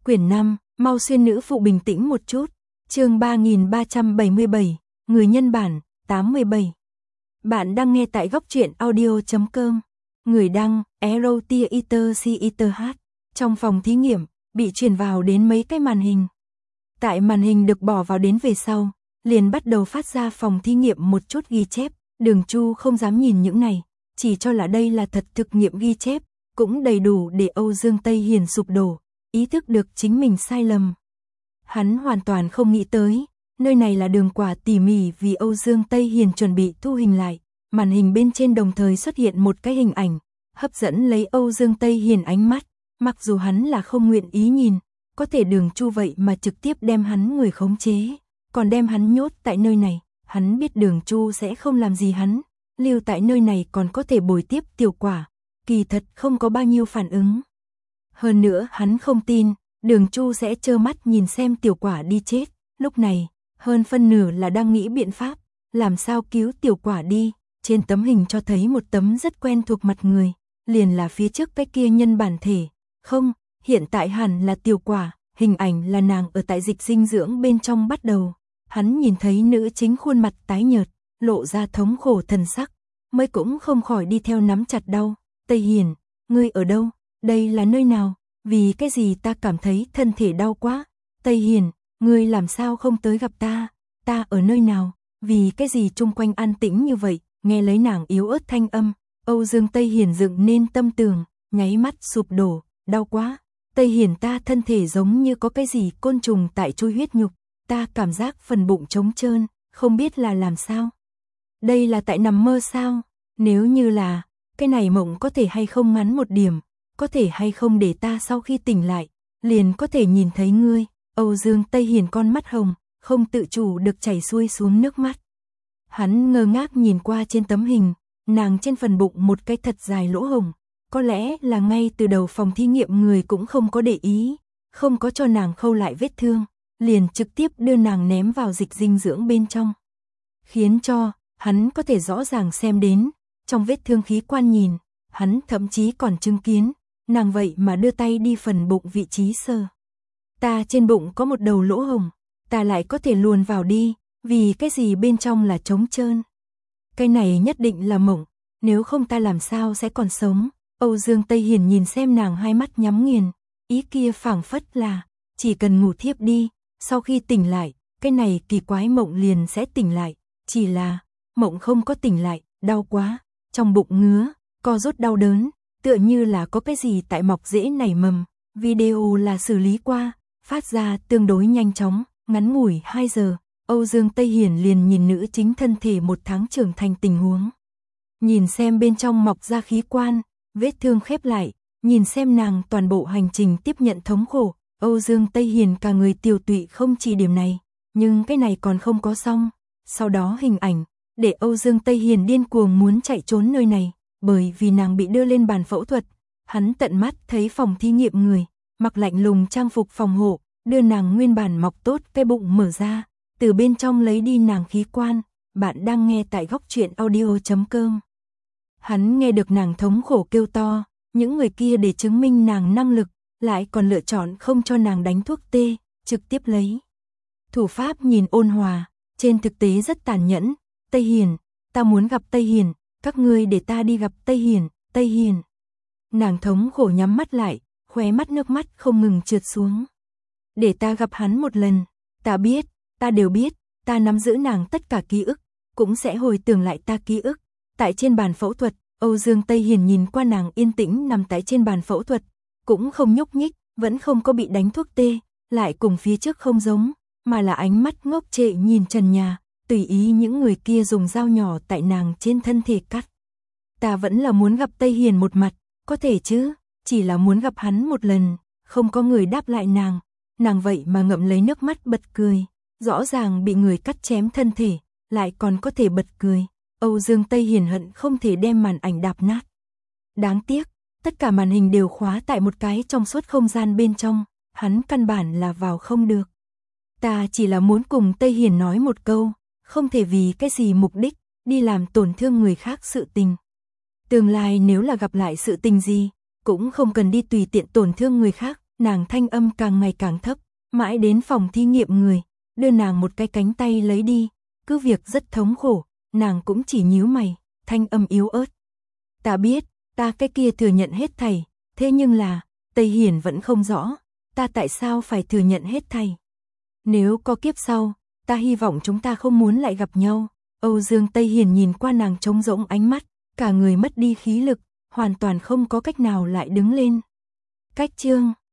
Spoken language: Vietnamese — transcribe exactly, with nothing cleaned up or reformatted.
Quyển năm, mau xuyên nữ phụ bình tĩnh một chút. Chương ba nghìn ba trăm bảy mươi bảy, người nhân bản, tám mươi bảy. Bạn đang nghe tại góc truyện audio chấm com. Người đăng, Erotia Eater C Eater H. Trong phòng thí nghiệm, bị truyền vào đến mấy cái màn hình. Tại màn hình được bỏ vào đến về sau, liền bắt đầu phát ra phòng thí nghiệm một chút ghi chép. Đường Chu không dám nhìn những này, chỉ cho là đây là thật thực nghiệm ghi chép, cũng đầy đủ để Âu Dương Tây Hiền sụp đổ, ý thức được chính mình sai lầm. Hắn hoàn toàn không nghĩ tới, nơi này là đường quả tỉ mỉ vì Âu Dương Tây Hiền chuẩn bị thu hình lại. Màn hình bên trên đồng thời xuất hiện một cái hình ảnh, hấp dẫn lấy Âu Dương Tây Hiền ánh mắt, mặc dù hắn là không nguyện ý nhìn, có thể Đường Chu vậy mà trực tiếp đem hắn người khống chế, còn đem hắn nhốt tại nơi này, hắn biết Đường Chu sẽ không làm gì hắn, lưu tại nơi này còn có thể bồi tiếp Tiểu Quả, kỳ thật không có bao nhiêu phản ứng. Hơn nữa hắn không tin, Đường Chu sẽ trơ mắt nhìn xem Tiểu Quả đi chết, lúc này, hơn phân nửa là đang nghĩ biện pháp, làm sao cứu Tiểu Quả đi. Trên tấm hình cho thấy một tấm rất quen thuộc mặt người, liền là phía trước cái kia nhân bản thể. Không, hiện tại hẳn là Tiểu Quả, hình ảnh là nàng ở tại dịch dinh dưỡng bên trong bắt đầu. Hắn nhìn thấy nữ chính khuôn mặt tái nhợt, lộ ra thống khổ thần sắc, mới cũng không khỏi đi theo nắm chặt đau. Tây Hiền, ngươi ở đâu? Đây là nơi nào? Vì cái gì ta cảm thấy thân thể đau quá? Tây Hiền, ngươi làm sao không tới gặp ta? Ta ở nơi nào? Vì cái gì chung quanh an tĩnh như vậy? Nghe lấy nàng yếu ớt thanh âm, Âu Dương Tây Hiền dựng nên tâm tường, nháy mắt sụp đổ, đau quá. Tây Hiền, ta thân thể giống như có cái gì côn trùng tại chui huyết nhục, ta cảm giác phần bụng trống trơn, không biết là làm sao. Đây là tại nằm mơ sao? Nếu như là, cái này mộng có thể hay không ngắn một điểm, có thể hay không để ta sau khi tỉnh lại, liền có thể nhìn thấy ngươi. Âu Dương Tây Hiền con mắt hồng, không tự chủ được chảy xuôi xuống nước mắt. Hắn ngơ ngác nhìn qua trên tấm hình, nàng trên phần bụng một cái thật dài lỗ hổng, có lẽ là ngay từ đầu phòng thí nghiệm người cũng không có để ý, không có cho nàng khâu lại vết thương, liền trực tiếp đưa nàng ném vào dịch dinh dưỡng bên trong. Khiến cho, hắn có thể rõ ràng xem đến, trong vết thương khí quan nhìn, hắn thậm chí còn chứng kiến, nàng vậy mà đưa tay đi phần bụng vị trí sờ. Ta trên bụng có một đầu lỗ hổng, ta lại có thể luồn vào đi. Vì cái gì bên trong là trống trơn? Cái này nhất định là mộng, nếu không ta làm sao sẽ còn sống? Âu Dương Tây Hiền nhìn xem nàng hai mắt nhắm nghiền, ý kia phảng phất là, chỉ cần ngủ thiếp đi, sau khi tỉnh lại, cái này kỳ quái mộng liền sẽ tỉnh lại, chỉ là, mộng không có tỉnh lại, đau quá, trong bụng ngứa, co rút đau đớn, tựa như là có cái gì tại mọc rễ nảy mầm. Video là xử lý qua, phát ra tương đối nhanh chóng, ngắn ngủi hai giờ. Âu Dương Tây Hiền liền nhìn nữ chính thân thể một tháng trưởng thành tình huống. Nhìn xem bên trong mọc ra khí quan, vết thương khép lại, nhìn xem nàng toàn bộ hành trình tiếp nhận thống khổ, Âu Dương Tây Hiền cả người tiêu tụy không chỉ điểm này, nhưng cái này còn không có xong. Sau đó hình ảnh, để Âu Dương Tây Hiền điên cuồng muốn chạy trốn nơi này, bởi vì nàng bị đưa lên bàn phẫu thuật. Hắn tận mắt thấy phòng thí nghiệm người, mặc lạnh lùng trang phục phòng hộ, đưa nàng nguyên bản mọc tốt cái bụng mở ra. Từ bên trong lấy đi nàng khí quan. Bạn đang nghe tại góc truyện audio chấm com. Hắn nghe được nàng thống khổ kêu to, những người kia để chứng minh nàng năng lực, lại còn lựa chọn không cho nàng đánh thuốc tê, trực tiếp lấy. Thủ pháp nhìn ôn hòa, trên thực tế rất tàn nhẫn. Tây Hiền, ta muốn gặp Tây Hiền, các ngươi để ta đi gặp Tây Hiền, Tây Hiền. Nàng thống khổ nhắm mắt lại, khóe mắt nước mắt không ngừng trượt xuống. Để ta gặp hắn một lần, ta biết. Ta đều biết, ta nắm giữ nàng tất cả ký ức, cũng sẽ hồi tưởng lại ta ký ức. Tại trên bàn phẫu thuật, Âu Dương Tây Hiền nhìn qua nàng yên tĩnh nằm tại trên bàn phẫu thuật, cũng không nhúc nhích, vẫn không có bị đánh thuốc tê, lại cùng phía trước không giống, mà là ánh mắt ngốc trệ nhìn trần nhà, tùy ý những người kia dùng dao nhỏ tại nàng trên thân thể cắt. Ta vẫn là muốn gặp Tây Hiền một mặt, có thể chứ, chỉ là muốn gặp hắn một lần, không có người đáp lại nàng, nàng vậy mà ngậm lấy nước mắt bật cười. Rõ ràng bị người cắt chém thân thể, lại còn có thể bật cười. Âu Dương Tây Hiền hận không thể đem màn ảnh đạp nát. Đáng tiếc, tất cả màn hình đều khóa tại một cái trong suốt không gian bên trong, hắn căn bản là vào không được. Ta chỉ là muốn cùng Tây Hiền nói một câu, không thể vì cái gì mục đích, đi làm tổn thương người khác sự tình. Tương lai nếu là gặp lại sự tình gì, cũng không cần đi tùy tiện tổn thương người khác, Nàng thanh âm càng ngày càng thấp, mãi đến phòng thí nghiệm người, đưa nàng một cái cánh tay lấy đi, cứ việc rất thống khổ, nàng cũng chỉ nhíu mày, thanh âm yếu ớt. Ta biết, ta cái kia thừa nhận hết thảy, thế nhưng là, Tây Hiển vẫn không rõ, ta tại sao phải thừa nhận hết thảy. Nếu có kiếp sau, ta hy vọng chúng ta không muốn lại gặp nhau. Âu Dương Tây Hiển nhìn qua nàng trống rỗng ánh mắt, cả người mất đi khí lực, hoàn toàn không có cách nào lại đứng lên. Cách chương